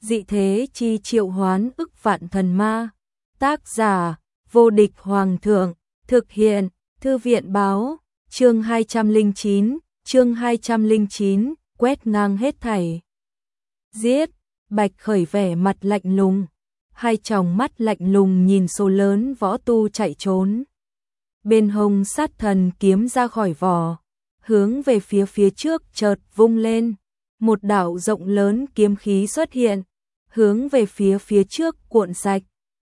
dị thế chi triệu hoán ức vạn thần ma. Tác giả, vô địch hoàng thượng, thực hiện, thư viện báo, chương 209, quét ngang hết thảy. Giết, Bạch Khởi vẻ mặt lạnh lùng, hai tròng mắt lạnh lùng nhìn số lớn võ tu chạy trốn. Bên hông sát thần kiếm ra khỏi vỏ, hướng về phía trước chợt vung lên, một đạo rộng lớn kiếm khí xuất hiện, hướng về phía trước cuộn sạch,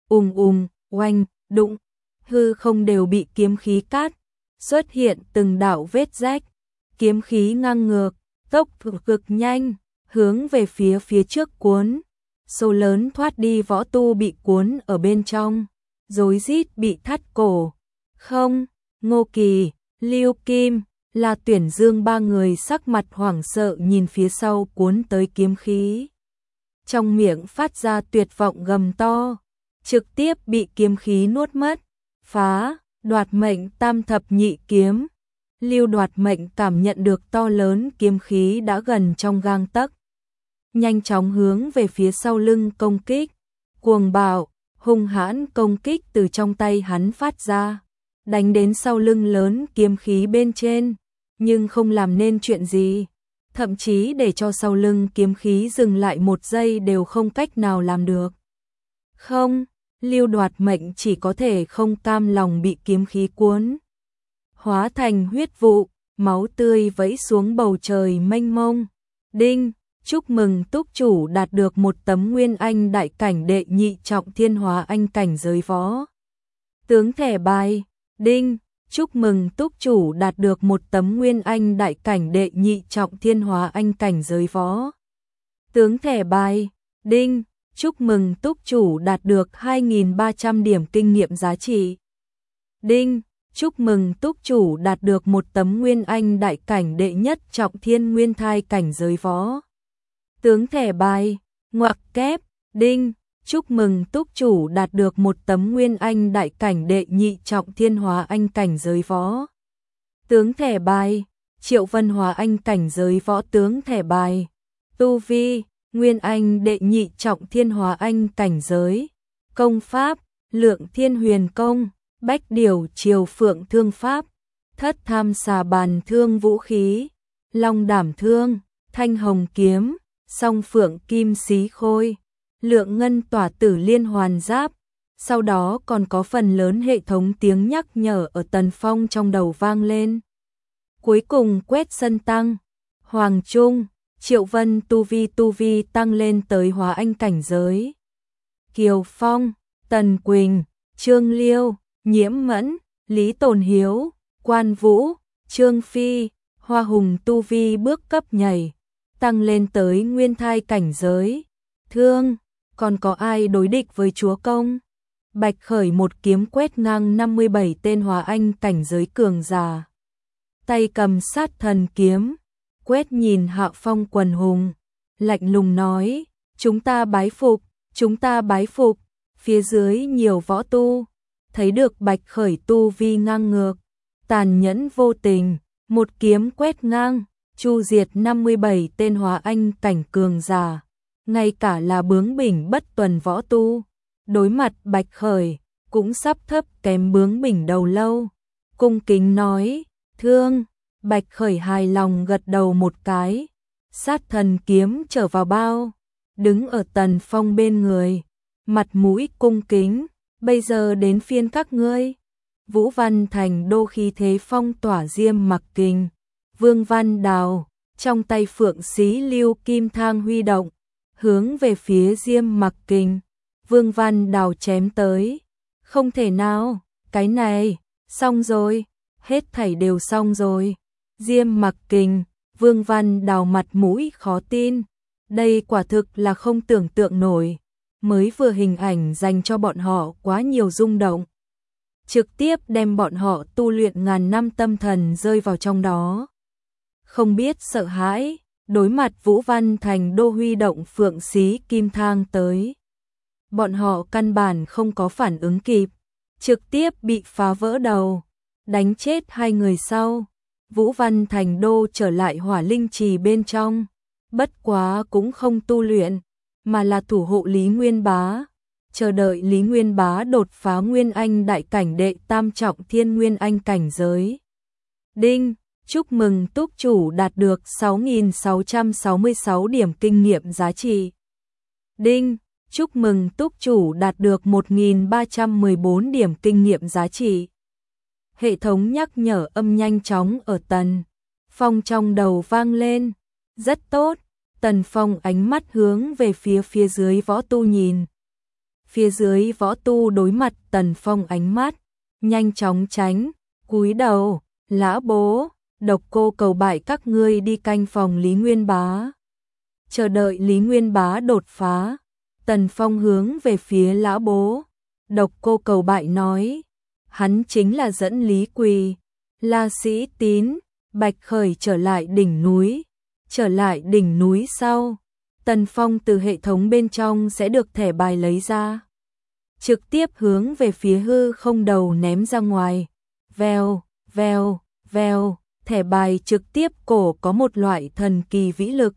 oanh, đụng, hư không đều bị kiếm khí cắt, xuất hiện từng đạo vết rách, kiếm khí ngang ngược, tốc cực nhanh, hướng về phía trước cuốn, số lớn thoát đi võ tu bị cuốn ở bên trong, rối rít bị thắt cổ. Không, Ngô Kỳ, Lưu Kim, La Tuyển Dương ba người sắc mặt hoảng sợ nhìn phía sau cuốn tới kiếm khí. Trong miệng phát ra tuyệt vọng gầm to, trực tiếp bị kiếm khí nuốt mất. Phá, Đoạt Mệnh tam thập nhị kiếm. Lưu Đoạt Mệnh cảm nhận được to lớn kiếm khí đã gần trong gang tấc, nhanh chóng hướng về phía sau lưng công kích. Cuồng bạo, hung hãn công kích từ trong tay hắn phát ra, đánh đến sau lưng lớn kiếm khí bên trên, nhưng không làm nên chuyện gì, thậm chí để cho sau lưng kiếm khí dừng lại một giây đều không cách nào làm được. Không, Lưu Đoạt Mệnh chỉ có thể không cam lòng bị kiếm khí cuốn, hóa thành huyết vụ, máu tươi vẫy xuống bầu trời mênh mông. Đinh, chúc mừng túc chủ đạt được một tấm Nguyên Anh đại cảnh đệ nhị trọng thiên hóa anh cảnh giới võ tướng thẻ bài. Đinh, chúc mừng túc chủ đạt được một tấm Nguyên Anh đại cảnh đệ nhị trọng thiên hóa anh cảnh giới võ tướng thẻ bài. Đinh, chúc mừng túc chủ đạt được 2.300 điểm kinh nghiệm giá trị. Đinh, chúc mừng túc chủ đạt được một tấm Nguyên Anh đại cảnh đệ nhất trọng thiên nguyên thai cảnh giới võ tướng thẻ bài. Ngoặc kép. Đinh, chúc mừng túc chủ đạt được một tấm Nguyên Anh đại cảnh đệ nhị trọng thiên hóa anh cảnh giới võ tướng thẻ bài. Triệu Vân hóa anh cảnh giới võ tướng thẻ bài. Tu vi, Nguyên Anh đệ nhị trọng thiên hóa anh cảnh giới. Công pháp, Lượng Thiên Huyền Công, Bách Điểu Triều Phượng Thương Pháp, Thất Tham Xà Bàn Thương Vũ Khí, Long Đảm Thương, Thanh Hồng Kiếm, Song Phượng Kim Xí Khôi, Lượng Ngân Tỏa Tử Liên Hoàn Giáp. Sau đó còn có phần lớn hệ thống tiếng nhắc nhở ở Tần Phong trong đầu vang lên. Cuối cùng quét sân tăng, Hoàng Trung, Triệu Vân tu vi tăng lên tới hóa anh cảnh giới. Kiều Phong, Tần Quỳnh, Trương Liêu, Nhiễm Mẫn, Lý Tồn Hiếu, Quan Vũ, Trương Phi, Hoa Hùng tu vi bước cấp nhảy, tăng lên tới nguyên thai cảnh giới. Thương, còn có ai đối địch với chúa công? Bạch Khởi một kiếm quét ngang 57 tên hóa anh cảnh giới cường giả. Tay cầm sát thần kiếm, quét nhìn Hạ Phong quần hùng, lạnh lùng nói, chúng ta bái phục, chúng ta bái phục. Phía dưới nhiều võ tu, thấy được Bạch Khởi tu vi ngang ngược, tàn nhẫn vô tình, một kiếm quét ngang, chu diệt 57 tên hóa anh cảnh cường giả, ngay cả là bướng bỉnh bất tuần võ tu, đối mặt Bạch Khởi, cũng sắp thấp kém bướng bỉnh đầu lâu, cung kính nói, thương. Bạch Khởi hài lòng gật đầu một cái, sát thần kiếm trở vào bao, đứng ở Tần Phong bên người, mặt mũi cung kính, bây giờ đến phiên các ngươi. Vũ Văn Thành Đô khí thế phong tỏa Diêm Mặc Kình, Vương Văn Đào, trong tay phượng xí Lưu Kim Thang huy động, hướng về phía Diêm Mặc Kình, Vương Văn Đào chém tới. Không thể nào, cái này, xong rồi, hết thảy đều xong rồi. Diêm Mặc Kình, Vương Văn Đào mặt mũi khó tin, đây quả thực là không tưởng tượng nổi, mới vừa hình ảnh dành cho bọn họ quá nhiều rung động, trực tiếp đem bọn họ tu luyện ngàn năm tâm thần rơi vào trong đó. Không biết sợ hãi, đối mặt Vũ Văn Thành Đô huy động phượng xí kim thang tới. Bọn họ căn bản không có phản ứng kịp, trực tiếp bị phá vỡ đầu, đánh chết hai người sau. Vũ Văn Thành Đô trở lại hỏa linh trì bên trong, bất quá cũng không tu luyện, mà là thủ hộ Lý Nguyên Bá, chờ đợi Lý Nguyên Bá đột phá Nguyên Anh đại cảnh đệ tam trọng Thiên Nguyên Anh cảnh giới. Đinh, chúc mừng túc chủ đạt được 6.666 điểm kinh nghiệm giá trị. Đinh, chúc mừng túc chủ đạt được 1.314 điểm kinh nghiệm giá trị. Hệ thống nhắc nhở âm nhanh chóng ở Tần Phong trong đầu vang lên. Rất tốt, Tần Phong ánh mắt hướng về phía dưới võ tu nhìn. Phía dưới võ tu đối mặt Tần Phong ánh mắt, nhanh chóng tránh, cúi đầu, lã bố, độc cô cầu bại các ngươi đi canh phòng Lý Nguyên Bá. Chờ đợi Lý Nguyên Bá đột phá, Tần Phong hướng về phía lã bố, độc cô cầu bại nói, hắn chính là dẫn Lý Quỳ, La Sĩ Tín, Bạch Khởi trở lại đỉnh núi. Trở lại đỉnh núi sau, Tần Phong từ hệ thống bên trong sẽ được thẻ bài lấy ra. Trực tiếp hướng về phía hư không đầu ném ra ngoài. Vèo, vèo, vèo, thẻ bài trực tiếp cổ có một loại thần kỳ vĩ lực.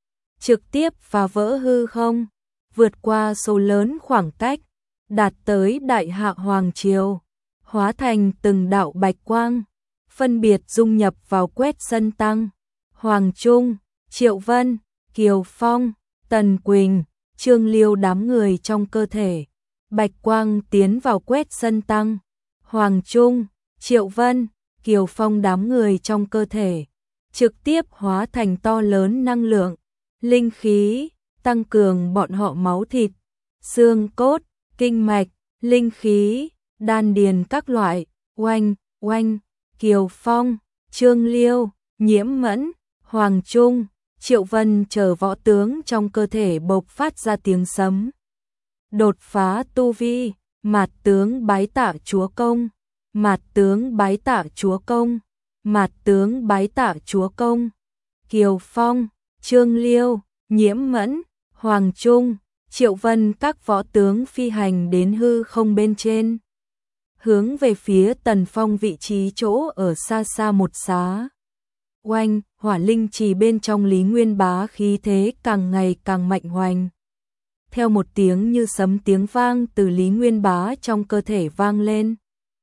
Trực tiếp phá vỡ hư không, vượt qua số lớn khoảng cách, đạt tới Đại Hạ Hoàng Triều, hóa thành từng đạo bạch quang, phân biệt dung nhập vào Quét Sân Tăng, Hoàng Trung, Triệu Vân, Kiều Phong, Tần Quỳnh, Trương Liêu đám người trong cơ thể. Bạch quang tiến vào Quét Sân Tăng, Hoàng Trung, Triệu Vân, Kiều Phong đám người trong cơ thể, trực tiếp hóa thành to lớn năng lượng, linh khí, tăng cường bọn họ máu thịt, xương cốt, kinh mạch, linh khí, đan điền các loại. Oanh, oanh, Kiều Phong, Trương Liêu, Nhiễm Mẫn, Hoàng Trung, Triệu Vân chờ võ tướng trong cơ thể bộc phát ra tiếng sấm. Đột phá tu vi, Mạt tướng bái tạ chúa công, Mạt tướng bái tạ chúa công, Mạt tướng bái tạ chúa công. Kiều Phong, Trương Liêu, Nhiễm Mẫn, Hoàng Trung, Triệu Vân các võ tướng phi hành đến hư không bên trên, hướng về phía Tần Phong vị trí chỗ ở xa xa một xá. Oanh, hỏa linh trì bên trong Lý Nguyên Bá khí thế càng ngày càng mạnh hoành. Theo một tiếng như sấm tiếng vang từ Lý Nguyên Bá trong cơ thể vang lên.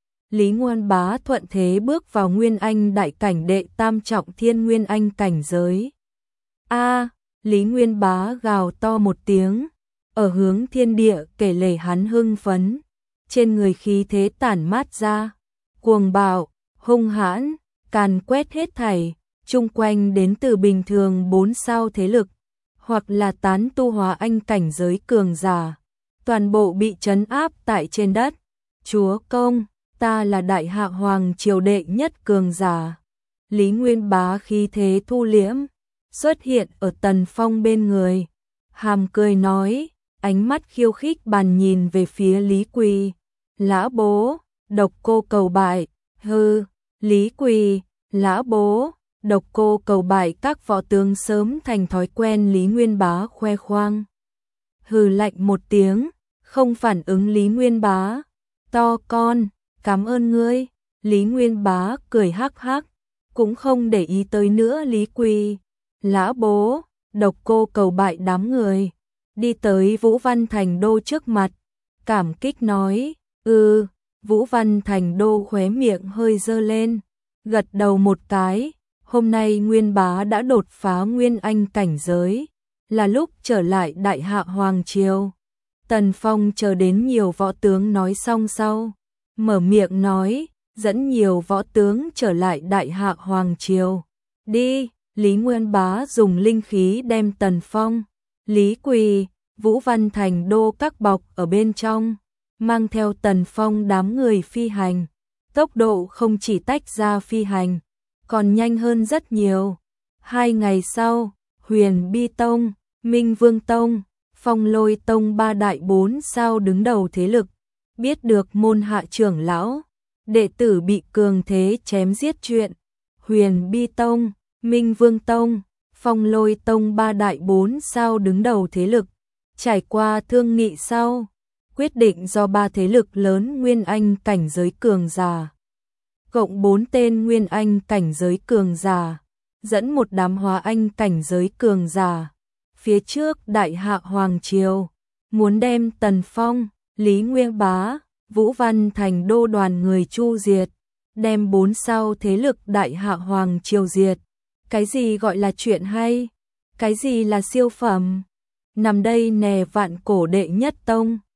Lý Nguyên Bá thuận thế bước vào Nguyên Anh đại cảnh đệ tam trọng Thiên Nguyên Anh cảnh giới. Lý Nguyên Bá gào to một tiếng, ở hướng thiên địa kể lể hắn hưng phấn, trên người khí thế tản mát ra, cuồng bạo, hung hãn, càn quét hết thảy, chung quanh đến từ bình thường 4 sao thế lực, hoặc là tán tu hóa anh cảnh giới cường giả, toàn bộ bị trấn áp tại trên đất. Chúa công, ta là Đại Hạ Hoàng triều đệ nhất cường giả. Lý Nguyên Bá khí thế thu liễm, xuất hiện ở Tần Phong bên người, hàm cười nói, ánh mắt khiêu khích bàn nhìn về phía Lý Quỳ, Lã Bố, độc cô cầu bại. Hừ, Lý Quỳ, Lã Bố, độc cô cầu bại các võ tướng sớm thành thói quen Lý Nguyên Bá khoe khoang. Hừ lạnh một tiếng, không phản ứng Lý Nguyên Bá. To con, cảm ơn ngươi. Lý Nguyên Bá cười hắc hắc, cũng không để ý tới nữa Lý Quỳ, Lã Bố, độc cô cầu bại đám người. Đi tới Vũ Văn Thành Đô trước mặt, cảm kích nói, Vũ Văn Thành Đô khóe miệng hơi dơ lên, gật đầu một cái, hôm nay Nguyên Bá đã đột phá Nguyên Anh cảnh giới, là lúc trở lại Đại Hạ Hoàng Triều. Tần Phong chờ đến nhiều võ tướng nói xong sau, mở miệng nói, dẫn nhiều võ tướng trở lại Đại Hạ Hoàng Triều. Đi, Lý Nguyên Bá dùng linh khí đem Tần Phong, Lý Quỳ, Vũ Văn Thành Đô các bọc ở bên trong, mang theo Tần Phong đám người phi hành. Tốc độ không chỉ tách ra phi hành, còn nhanh hơn rất nhiều. 2 ngày sau, Huyền Bi Tông, Minh Vương Tông, Phong Lôi Tông 3 đại 4 sao đứng đầu thế lực, biết được môn hạ trưởng lão, đệ tử bị cường thế chém giết chuyện. Huyền Bi Tông, Minh Vương Tông, Phong Lôi Tông 3 đại 4 sao đứng đầu thế lực, trải qua thương nghị sau, quyết định do 3 thế lực lớn Nguyên Anh cảnh giới cường giả, cộng 4 tên Nguyên Anh cảnh giới cường giả, dẫn một đám Hóa Anh cảnh giới cường giả, phía trước Đại Hạ Hoàng Triều, muốn đem Tần Phong, Lý Nguyên Bá, Vũ Văn thành đô đoàn người chu diệt, đem 4 sao thế lực Đại Hạ Hoàng Triều diệt. Cái gì gọi là chuyện hay? Cái gì là siêu phẩm? Nằm đây nè vạn cổ đệ nhất tông.